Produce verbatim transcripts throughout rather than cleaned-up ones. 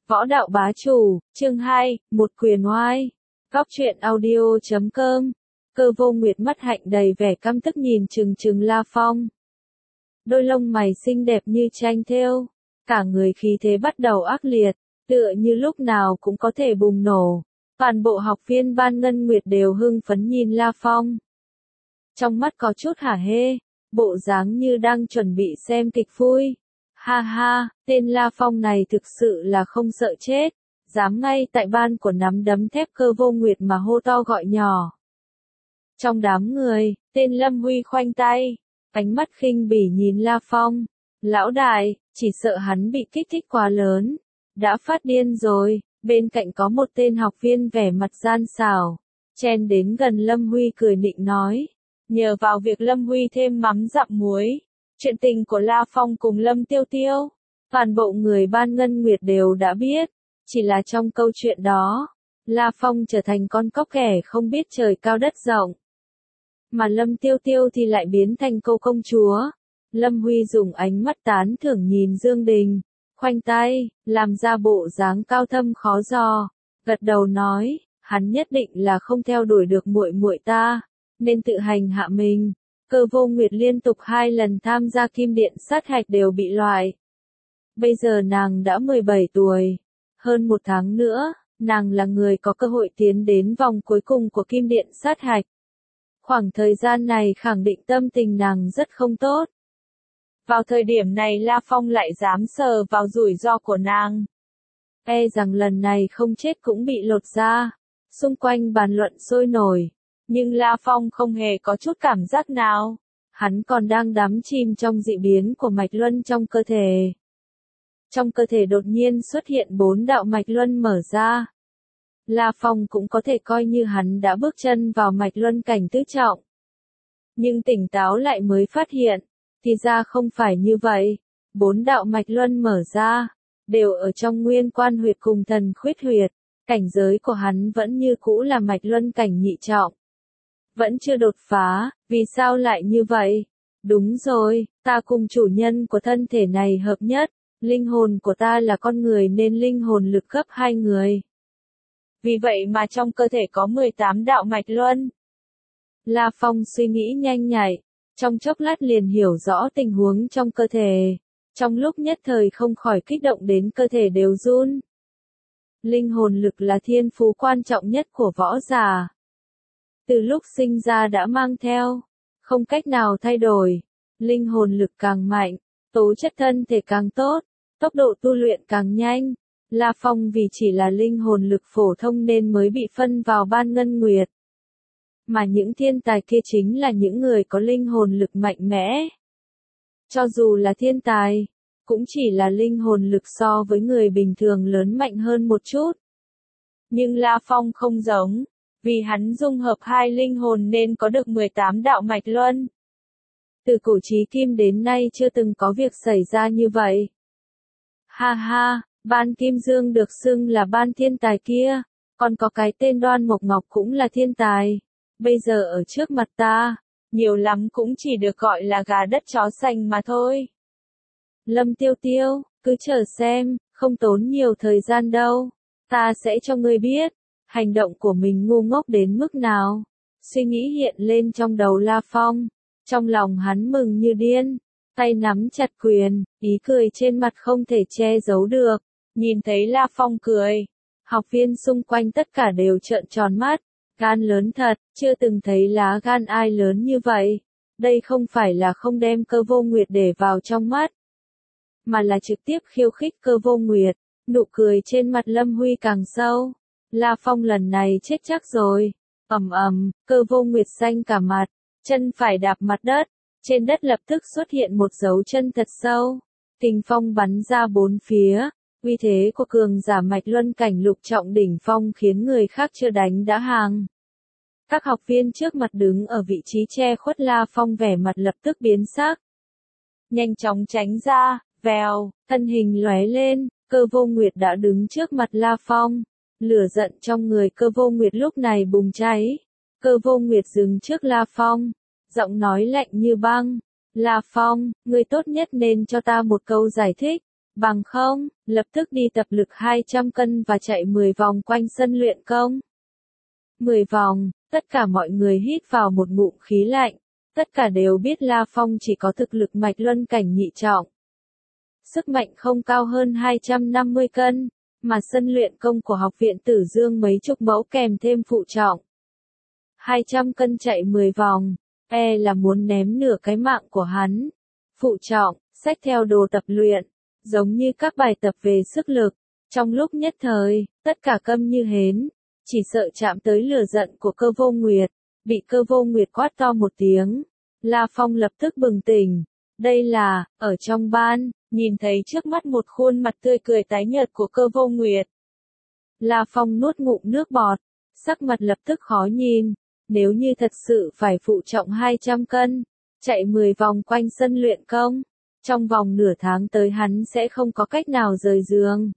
Võ đạo bá chủ, chương hai, một quyền oai. Góc truyện audio chấm com. Cơ Vô Nguyệt mắt hạnh đầy vẻ căm tức nhìn chừng chừng La Phong. Đôi lông mày xinh đẹp như tranh thêu, cả người khí thế bắt đầu ác liệt, tựa như lúc nào cũng có thể bùng nổ. Toàn bộ học viên Ban Ngân Nguyệt đều hưng phấn nhìn La Phong. Trong mắt có chút hả hê, bộ dáng như đang chuẩn bị xem kịch vui. Ha ha, tên La Phong này thực sự là không sợ chết, dám ngay tại ban của nắm đấm thép Cơ Vô Nguyệt mà hô to gọi nhỏ. Trong đám người, tên Lâm Huy khoanh tay, ánh mắt khinh bỉ nhìn La Phong. Lão đại, chỉ sợ hắn bị kích thích quá lớn, đã phát điên rồi. Bên cạnh có một tên học viên vẻ mặt gian xảo, chen đến gần Lâm Huy cười nịnh nói. Nhờ vào việc Lâm Huy thêm mắm dặm muối, chuyện tình của La Phong cùng Lâm Tiêu Tiêu, toàn bộ người Ban Ngân Nguyệt đều đã biết. Chỉ là trong câu chuyện đó, La Phong trở thành con cóc ghẻ không biết trời cao đất rộng. Mà Lâm Tiêu Tiêu thì lại biến thành cô công chúa. Lâm Huy dùng ánh mắt tán thưởng nhìn Dương Đình, khoanh tay, làm ra bộ dáng cao thâm khó dò, gật đầu nói, hắn nhất định là không theo đuổi được muội muội ta, nên tự hành hạ mình. Cơ Vô Nguyệt liên tục hai lần tham gia kim điện sát hạch đều bị loại. Bây giờ nàng đã mười bảy tuổi, hơn một tháng nữa, nàng là người có cơ hội tiến đến vòng cuối cùng của kim điện sát hạch. Khoảng thời gian này khẳng định tâm tình nàng rất không tốt. Vào thời điểm này La Phong lại dám sờ vào rủi ro của nàng. E rằng lần này không chết cũng bị lột da. Xung quanh bàn luận sôi nổi. Nhưng La Phong không hề có chút cảm giác nào. Hắn còn đang đắm chìm trong dị biến của mạch luân trong cơ thể. Trong cơ thể đột nhiên xuất hiện bốn đạo mạch luân mở ra. La Phong cũng có thể coi như hắn đã bước chân vào mạch luân cảnh tứ trọng. Nhưng tỉnh táo lại mới phát hiện, thì ra không phải như vậy. Bốn đạo mạch luân mở ra, đều ở trong nguyên quan huyệt cùng thần khuyết huyệt. Cảnh giới của hắn vẫn như cũ là mạch luân cảnh nhị trọng. Vẫn chưa đột phá, vì sao lại như vậy? Đúng rồi, ta cùng chủ nhân của thân thể này hợp nhất. Linh hồn của ta là con người nên linh hồn lực gấp hai người. Vì vậy mà trong cơ thể có mười tám đạo mạch luân. La Phong suy nghĩ nhanh nhạy, trong chốc lát liền hiểu rõ tình huống trong cơ thể. Trong lúc nhất thời không khỏi kích động đến cơ thể đều run. Linh hồn lực là thiên phú quan trọng nhất của võ giả. Từ lúc sinh ra đã mang theo, không cách nào thay đổi. Linh hồn lực càng mạnh, tố chất thân thể càng tốt, tốc độ tu luyện càng nhanh. La Phong vì chỉ là linh hồn lực phổ thông nên mới bị phân vào Ban Ngân Nguyệt. Mà những thiên tài kia chính là những người có linh hồn lực mạnh mẽ. Cho dù là thiên tài, cũng chỉ là linh hồn lực so với người bình thường lớn mạnh hơn một chút. Nhưng La Phong không giống, vì hắn dung hợp hai linh hồn nên có được mười tám đạo mạch luân. Từ cổ chí kim đến nay chưa từng có việc xảy ra như vậy. Ha ha, Ban Kim Dương được xưng là ban thiên tài kia, còn có cái tên Đoan Mộc Ngọc cũng là thiên tài. Bây giờ ở trước mặt ta, nhiều lắm cũng chỉ được gọi là gà đất chó sành mà thôi. Lâm Tiêu Tiêu, cứ chờ xem, không tốn nhiều thời gian đâu. Ta sẽ cho ngươi biết, hành động của mình ngu ngốc đến mức nào. Suy nghĩ hiện lên trong đầu La Phong, trong lòng hắn mừng như điên, tay nắm chặt quyền, ý cười trên mặt không thể che giấu được. Nhìn thấy La Phong cười, học viên xung quanh tất cả đều trợn tròn mắt. Gan lớn thật, chưa từng thấy lá gan ai lớn như vậy. Đây không phải là không đem Cơ Vô Nguyệt để vào trong mắt, mà là trực tiếp khiêu khích Cơ Vô Nguyệt. Nụ cười trên mặt Lâm Huy càng sâu. La Phong lần này chết chắc rồi. Ầm ầm, Cơ Vô Nguyệt xanh cả mặt, chân phải đạp mặt đất, trên đất lập tức xuất hiện một dấu chân thật sâu. Kình phong bắn ra bốn phía. Uy thế của cường giả mạch luân cảnh lục trọng đỉnh phong khiến người khác chưa đánh đã hàng. Các học viên trước mặt đứng ở vị trí che khuất La Phong vẻ mặt lập tức biến sắc. Nhanh chóng tránh ra, vèo, thân hình lóe lên, Cơ Vô Nguyệt đã đứng trước mặt La Phong. Lửa giận trong người Cơ Vô Nguyệt lúc này bùng cháy. Cơ Vô Nguyệt dừng trước La Phong, giọng nói lạnh như băng. La Phong, ngươi tốt nhất nên cho ta một câu giải thích. Bằng không, lập tức đi tập lực hai trăm cân và chạy mười vòng quanh sân luyện công. mười vòng, tất cả mọi người hít vào một ngụm khí lạnh, tất cả đều biết La Phong chỉ có thực lực mạch luân cảnh nhị trọng. Sức mạnh không cao hơn hai trăm năm mươi cân, mà sân luyện công của học viện Tử Dương mấy chục mẫu kèm thêm phụ trọng. hai trăm cân chạy mười vòng, e là muốn ném nửa cái mạng của hắn. Phụ trọng, xách theo đồ tập luyện, giống như các bài tập về sức lực. Trong lúc nhất thời, tất cả câm như hến, chỉ sợ chạm tới lửa giận của Cơ Vô Nguyệt, bị Cơ Vô Nguyệt quát to một tiếng. La Phong lập tức bừng tỉnh, đây là, ở trong ban, nhìn thấy trước mắt một khuôn mặt tươi cười tái nhợt của Cơ Vô Nguyệt. La Phong nuốt ngụm nước bọt, sắc mặt lập tức khó nhìn, nếu như thật sự phải phụ trọng hai trăm cân, chạy mười vòng quanh sân luyện công, trong vòng nửa tháng tới hắn sẽ không có cách nào rời giường.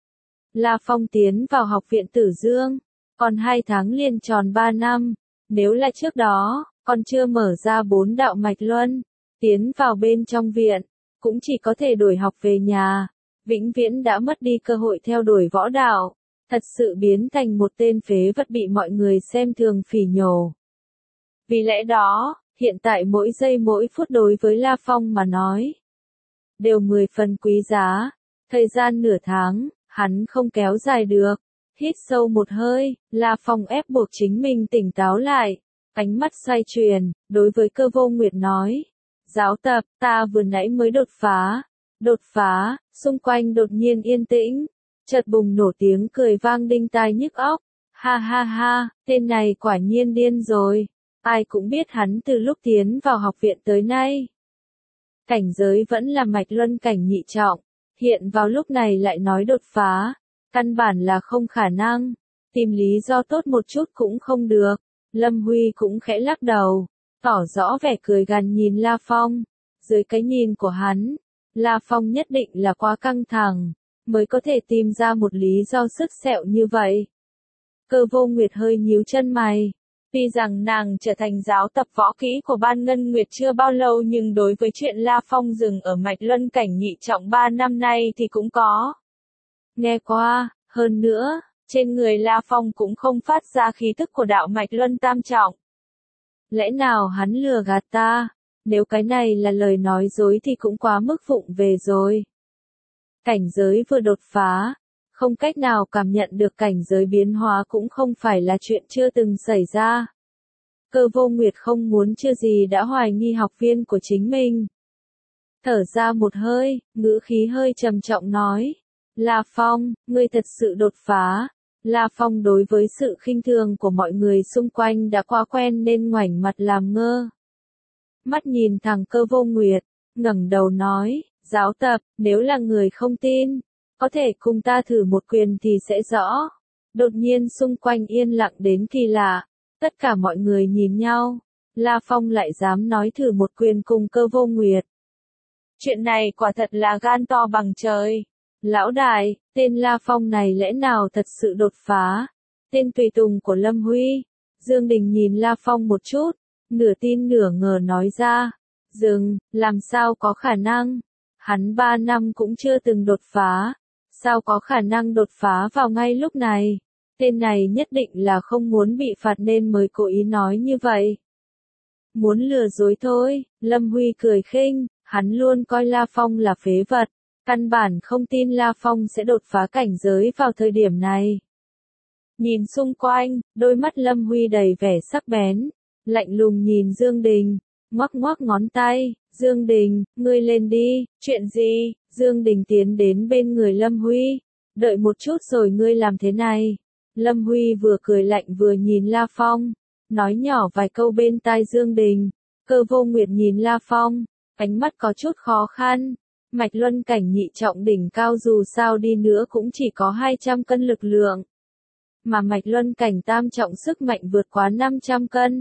La Phong tiến vào học viện Tử Dương, còn hai tháng liền tròn ba năm, nếu là trước đó, còn chưa mở ra bốn đạo mạch luân, tiến vào bên trong viện, cũng chỉ có thể đổi học về nhà, vĩnh viễn đã mất đi cơ hội theo đuổi võ đạo, thật sự biến thành một tên phế vật bị mọi người xem thường phỉ nhổ. Vì lẽ đó, hiện tại mỗi giây mỗi phút đối với La Phong mà nói, đều mười phần quý giá, thời gian nửa tháng, hắn không kéo dài được. Hít sâu một hơi, La Phong ép buộc chính mình tỉnh táo lại, ánh mắt xoay chuyển, đối với Cơ Vô Nguyệt nói, giáo tập, ta vừa nãy mới đột phá, đột phá, xung quanh đột nhiên yên tĩnh, chợt bùng nổ tiếng cười vang đinh tai nhức óc, ha ha ha, tên này quả nhiên điên rồi, ai cũng biết hắn từ lúc tiến vào học viện tới nay. Cảnh giới vẫn là mạch luân cảnh nhị trọng, hiện vào lúc này lại nói đột phá. Căn bản là không khả năng, tìm lý do tốt một chút cũng không được. Lâm Huy cũng khẽ lắc đầu, tỏ rõ vẻ cười gằn nhìn La Phong. Dưới cái nhìn của hắn, La Phong nhất định là quá căng thẳng, mới có thể tìm ra một lý do sứt sẹo như vậy. Cơ Vô Nguyệt hơi nhíu chân mày. Tuy rằng nàng trở thành giáo tập võ kỹ của Ban Ngân Nguyệt chưa bao lâu nhưng đối với chuyện La Phong dừng ở mạch luân cảnh nhị trọng ba năm nay thì cũng có nghe qua, hơn nữa, trên người La Phong cũng không phát ra khí tức của đạo mạch luân tam trọng. Lẽ nào hắn lừa gạt ta? Nếu cái này là lời nói dối thì cũng quá mức vụng về rồi. Cảnh giới vừa đột phá, không cách nào cảm nhận được cảnh giới biến hóa cũng không phải là chuyện chưa từng xảy ra. Cơ Vô Nguyệt không muốn chưa gì đã hoài nghi học viên của chính mình. Thở ra một hơi, ngữ khí hơi trầm trọng nói. La Phong, ngươi thật sự đột phá. La Phong đối với sự khinh thường của mọi người xung quanh đã quá quen nên ngoảnh mặt làm ngơ. Mắt nhìn thẳng Cơ Vô Nguyệt, ngẩng đầu nói, giáo tập, nếu là người không tin, có thể cùng ta thử một quyền thì sẽ rõ. Đột nhiên xung quanh yên lặng đến kỳ lạ, tất cả mọi người nhìn nhau, La Phong lại dám nói thử một quyền cùng Cơ Vô Nguyệt. Chuyện này quả thật là gan to bằng trời. Lão đại, tên La Phong này lẽ nào thật sự đột phá? Tên tùy tùng của Lâm Huy. Dương Đình nhìn La Phong một chút, nửa tin nửa ngờ nói ra. Dừng, làm sao có khả năng? Hắn ba năm cũng chưa từng đột phá. Sao có khả năng đột phá vào ngay lúc này? Tên này nhất định là không muốn bị phạt nên mới cố ý nói như vậy. Muốn lừa dối thôi, Lâm Huy cười khinh, hắn luôn coi La Phong là phế vật. Căn bản không tin La Phong sẽ đột phá cảnh giới vào thời điểm này. Nhìn xung quanh, đôi mắt Lâm Huy đầy vẻ sắc bén, lạnh lùng nhìn Dương Đình, ngoắc ngoắc ngón tay, Dương Đình, ngươi lên đi, chuyện gì? Dương Đình tiến đến bên người Lâm Huy, đợi một chút rồi ngươi làm thế này. Lâm Huy vừa cười lạnh vừa nhìn La Phong, nói nhỏ vài câu bên tai Dương Đình. Cơ Vô Nguyệt nhìn La Phong, ánh mắt có chút khó khăn. Mạch luân cảnh nhị trọng đỉnh cao dù sao đi nữa cũng chỉ có hai trăm cân lực lượng. Mà mạch luân cảnh tam trọng sức mạnh vượt quá năm trăm cân.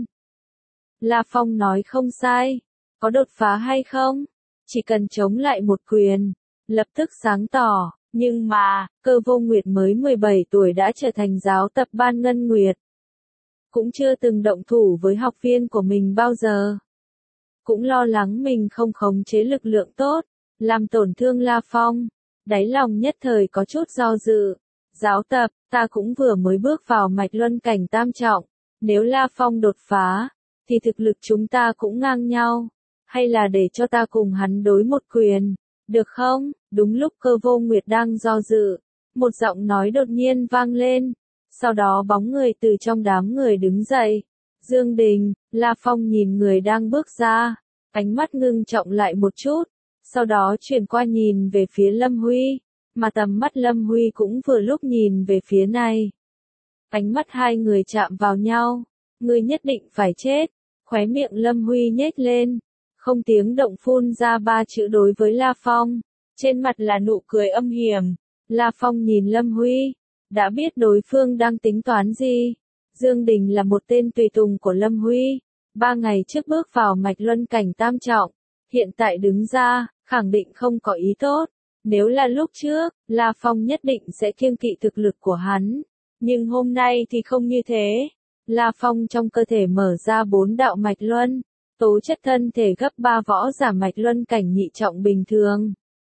La Phong nói không sai. Có đột phá hay không? Chỉ cần chống lại một quyền. Lập tức sáng tỏ. Nhưng mà, Cơ Vô Nguyệt mới mười bảy tuổi đã trở thành giáo tập Ban Ngân Nguyệt. Cũng chưa từng động thủ với học viên của mình bao giờ. Cũng lo lắng mình không khống chế lực lượng tốt, làm tổn thương La Phong. đáy lòng nhất thời có chút do dự. Giáo tập, ta cũng vừa mới bước vào mạch luân cảnh tam trọng, nếu La Phong đột phá, thì thực lực chúng ta cũng ngang nhau, hay là để cho ta cùng hắn đối một quyền, được không? Đúng lúc Cơ Vô Nguyệt đang do dự, một giọng nói đột nhiên vang lên, sau đó bóng người từ trong đám người đứng dậy. Dương Đình, La Phong nhìn người đang bước ra, ánh mắt ngưng trọng lại một chút, sau đó chuyển qua nhìn về phía Lâm Huy, mà tầm mắt Lâm Huy cũng vừa lúc nhìn về phía này. Ánh mắt hai người chạm vào nhau, ngươi nhất định phải chết, khóe miệng Lâm Huy nhếch lên, không tiếng động phun ra ba chữ đối với La Phong, trên mặt là nụ cười âm hiểm. La Phong nhìn Lâm Huy, đã biết đối phương đang tính toán gì. Dương Đình là một tên tùy tùng của Lâm Huy, ba ngày trước bước vào mạch luân cảnh tam trọng, hiện tại đứng ra, khẳng định không có ý tốt. Nếu là lúc trước, La Phong nhất định sẽ kiêng kỵ thực lực của hắn, nhưng hôm nay thì không như thế. La Phong trong cơ thể mở ra bốn đạo mạch luân, tố chất thân thể gấp ba võ giả mạch luân cảnh nhị trọng bình thường.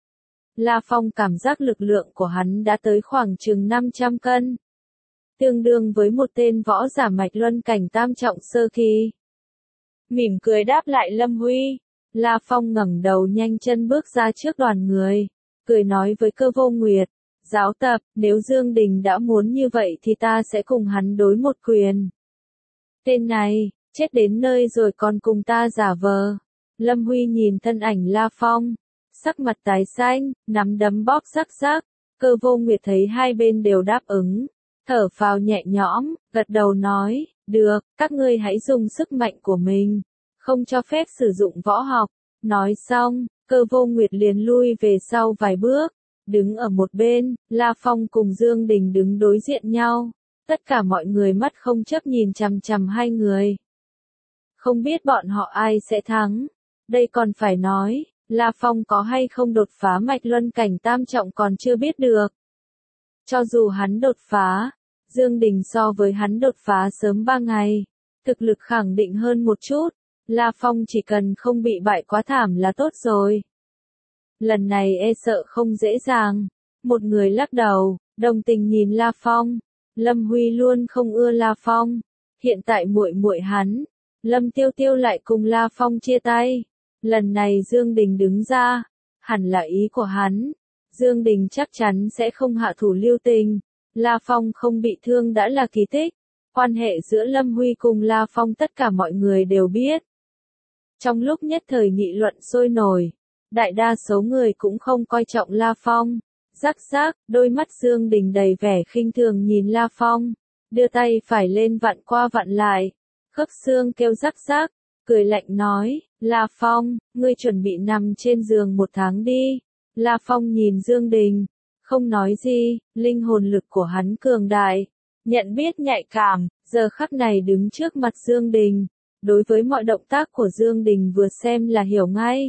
La Phong cảm giác lực lượng của hắn đã tới khoảng chừng năm trăm cân, tương đương với một tên võ giả mạch luân cảnh tam trọng sơ kỳ. Mỉm cười đáp lại Lâm Huy, La Phong ngẩng đầu nhanh chân bước ra trước đoàn người, cười nói với Cơ Vô Nguyệt, giáo tập, nếu Dương Đình đã muốn như vậy thì ta sẽ cùng hắn đối một quyền. Tên này, chết đến nơi rồi còn cùng ta giả vờ. Lâm Huy nhìn thân ảnh La Phong, sắc mặt tái xanh, nắm đấm bóp sắc sắc. Cơ Vô Nguyệt thấy hai bên đều đáp ứng, thở phào nhẹ nhõm, gật đầu nói, được, các ngươi hãy dùng sức mạnh của mình, không cho phép sử dụng võ học. Nói xong, Cơ Vô Nguyệt liền lui về sau vài bước, đứng ở một bên, La Phong cùng Dương Đình đứng đối diện nhau, tất cả mọi người mắt không chấp nhìn chằm chằm hai người. Không biết bọn họ ai sẽ thắng, đây còn phải nói, La Phong có hay không đột phá mạch luân cảnh tam trọng còn chưa biết được. Cho dù hắn đột phá, Dương Đình so với hắn đột phá sớm ba ngày, thực lực khẳng định hơn một chút, La Phong chỉ cần không bị bại quá thảm là tốt rồi. Lần này e sợ không dễ dàng. Một người lắc đầu, đồng tình nhìn La Phong. Lâm Huy luôn không ưa La Phong, hiện tại muội muội hắn, Lâm Tiêu Tiêu lại cùng La Phong chia tay. Lần này Dương Đình đứng ra, hẳn là ý của hắn. Dương Đình chắc chắn sẽ không hạ thủ lưu tình. La Phong không bị thương đã là kỳ tích. Quan hệ giữa Lâm Huy cùng La Phong tất cả mọi người đều biết. Trong lúc nhất thời nghị luận sôi nổi, đại đa số người cũng không coi trọng La Phong. Rắc rắc, đôi mắt Dương Đình đầy vẻ khinh thường nhìn La Phong, đưa tay phải lên vặn qua vặn lại, khớp xương kêu rắc rắc, cười lạnh nói, La Phong, ngươi chuẩn bị nằm trên giường một tháng đi. La Phong nhìn Dương Đình, không nói gì, linh hồn lực của hắn cường đại, nhận biết nhạy cảm, giờ khắc này đứng trước mặt Dương Đình, đối với mọi động tác của Dương Đình vừa xem là hiểu ngay.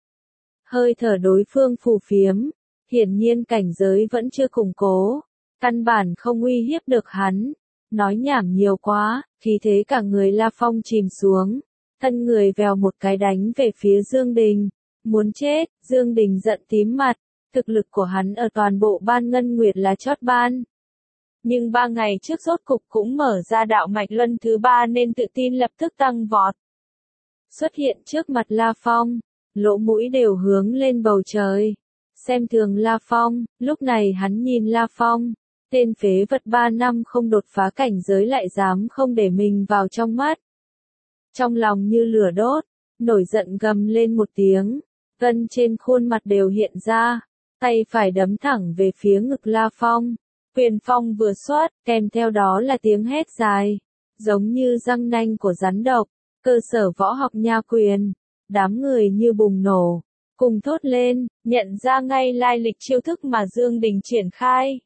Hơi thở đối phương phù phiếm, hiển nhiên cảnh giới vẫn chưa củng cố, căn bản không uy hiếp được hắn. Nói nhảm nhiều quá, khí thế cả người La Phong chìm xuống, thân người vèo một cái đánh về phía Dương Đình, muốn chết. Dương Đình giận tím mặt, thực lực của hắn ở toàn bộ ban ngân nguyệt là chót ban. Nhưng ba ngày trước rốt cục cũng mở ra đạo mạch luân thứ ba nên tự tin lập tức tăng vọt. Xuất hiện trước mặt La Phong, lỗ mũi đều hướng lên bầu trời. Xem thường La Phong, lúc này hắn nhìn La Phong, tên phế vật ba năm không đột phá cảnh giới lại dám không để mình vào trong mắt. Trong lòng như lửa đốt, nổi giận gầm lên một tiếng, gân trên khuôn mặt đều hiện ra, tay phải đấm thẳng về phía ngực La Phong. Quyền phong vừa xuất, kèm theo đó là tiếng hét dài, giống như răng nanh của rắn độc, cơ sở võ học nha quyền. Đám người như bùng nổ, cùng thốt lên, nhận ra ngay lai lịch chiêu thức mà Dương Đình triển khai.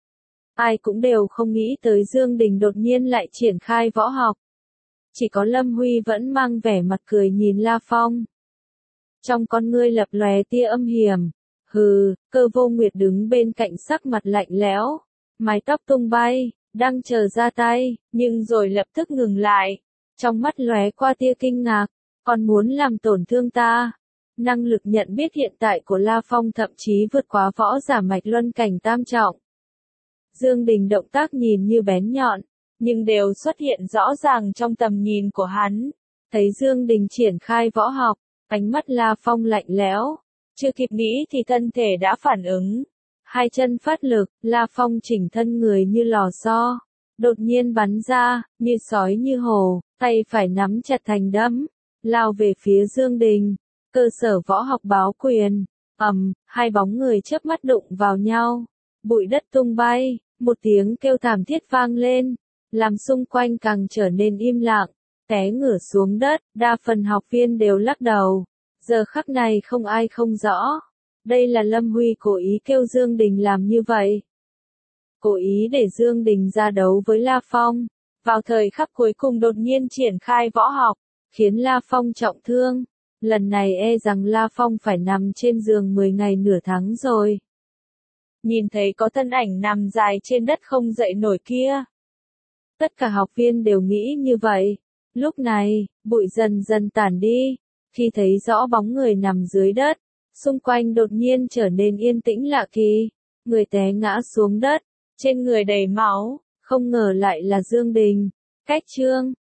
Ai cũng đều không nghĩ tới Dương Đình đột nhiên lại triển khai võ học. Chỉ có Lâm Huy vẫn mang vẻ mặt cười nhìn La Phong. Trong con ngươi lập lòe tia âm hiểm, hừ. Cơ Vô Nguyệt đứng bên cạnh sắc mặt lạnh lẽo, mái tóc tung bay, đang chờ ra tay, nhưng rồi lập tức ngừng lại. Trong mắt lóe qua tia kinh ngạc, còn muốn làm tổn thương ta. Năng lực nhận biết hiện tại của La Phong thậm chí vượt quá võ giả mạch luân cảnh tam trọng. Dương Đình động tác nhìn như bén nhọn, nhưng đều xuất hiện rõ ràng trong tầm nhìn của hắn. Thấy Dương Đình triển khai võ học, ánh mắt La Phong lạnh lẽo, chưa kịp nghĩ thì thân thể đã phản ứng. Hai chân phát lực, La Phong chỉnh thân người như lò xo, đột nhiên bắn ra, như sói như hổ, tay phải nắm chặt thành đấm, lao về phía Dương Đình. Cơ sở võ học báo quyền, ầm, hai bóng người chớp mắt đụng vào nhau, bụi đất tung bay, một tiếng kêu thảm thiết vang lên, làm xung quanh càng trở nên im lặng, té ngửa xuống đất, đa phần học viên đều lắc đầu. Giờ khắc này không ai không rõ, đây là Lâm Huy cố ý kêu Dương Đình làm như vậy. Cố ý để Dương Đình ra đấu với La Phong, vào thời khắc cuối cùng đột nhiên triển khai võ học, khiến La Phong trọng thương. Lần này e rằng La Phong phải nằm trên giường mười ngày nửa tháng rồi. Nhìn thấy có thân ảnh nằm dài trên đất không dậy nổi kia. Tất cả học viên đều nghĩ như vậy. Lúc này, bụi dần dần tản đi. Khi thấy rõ bóng người nằm dưới đất, xung quanh đột nhiên trở nên yên tĩnh lạ kỳ. Người té ngã xuống đất, trên người đầy máu, không ngờ lại là Dương Đình. Cách chương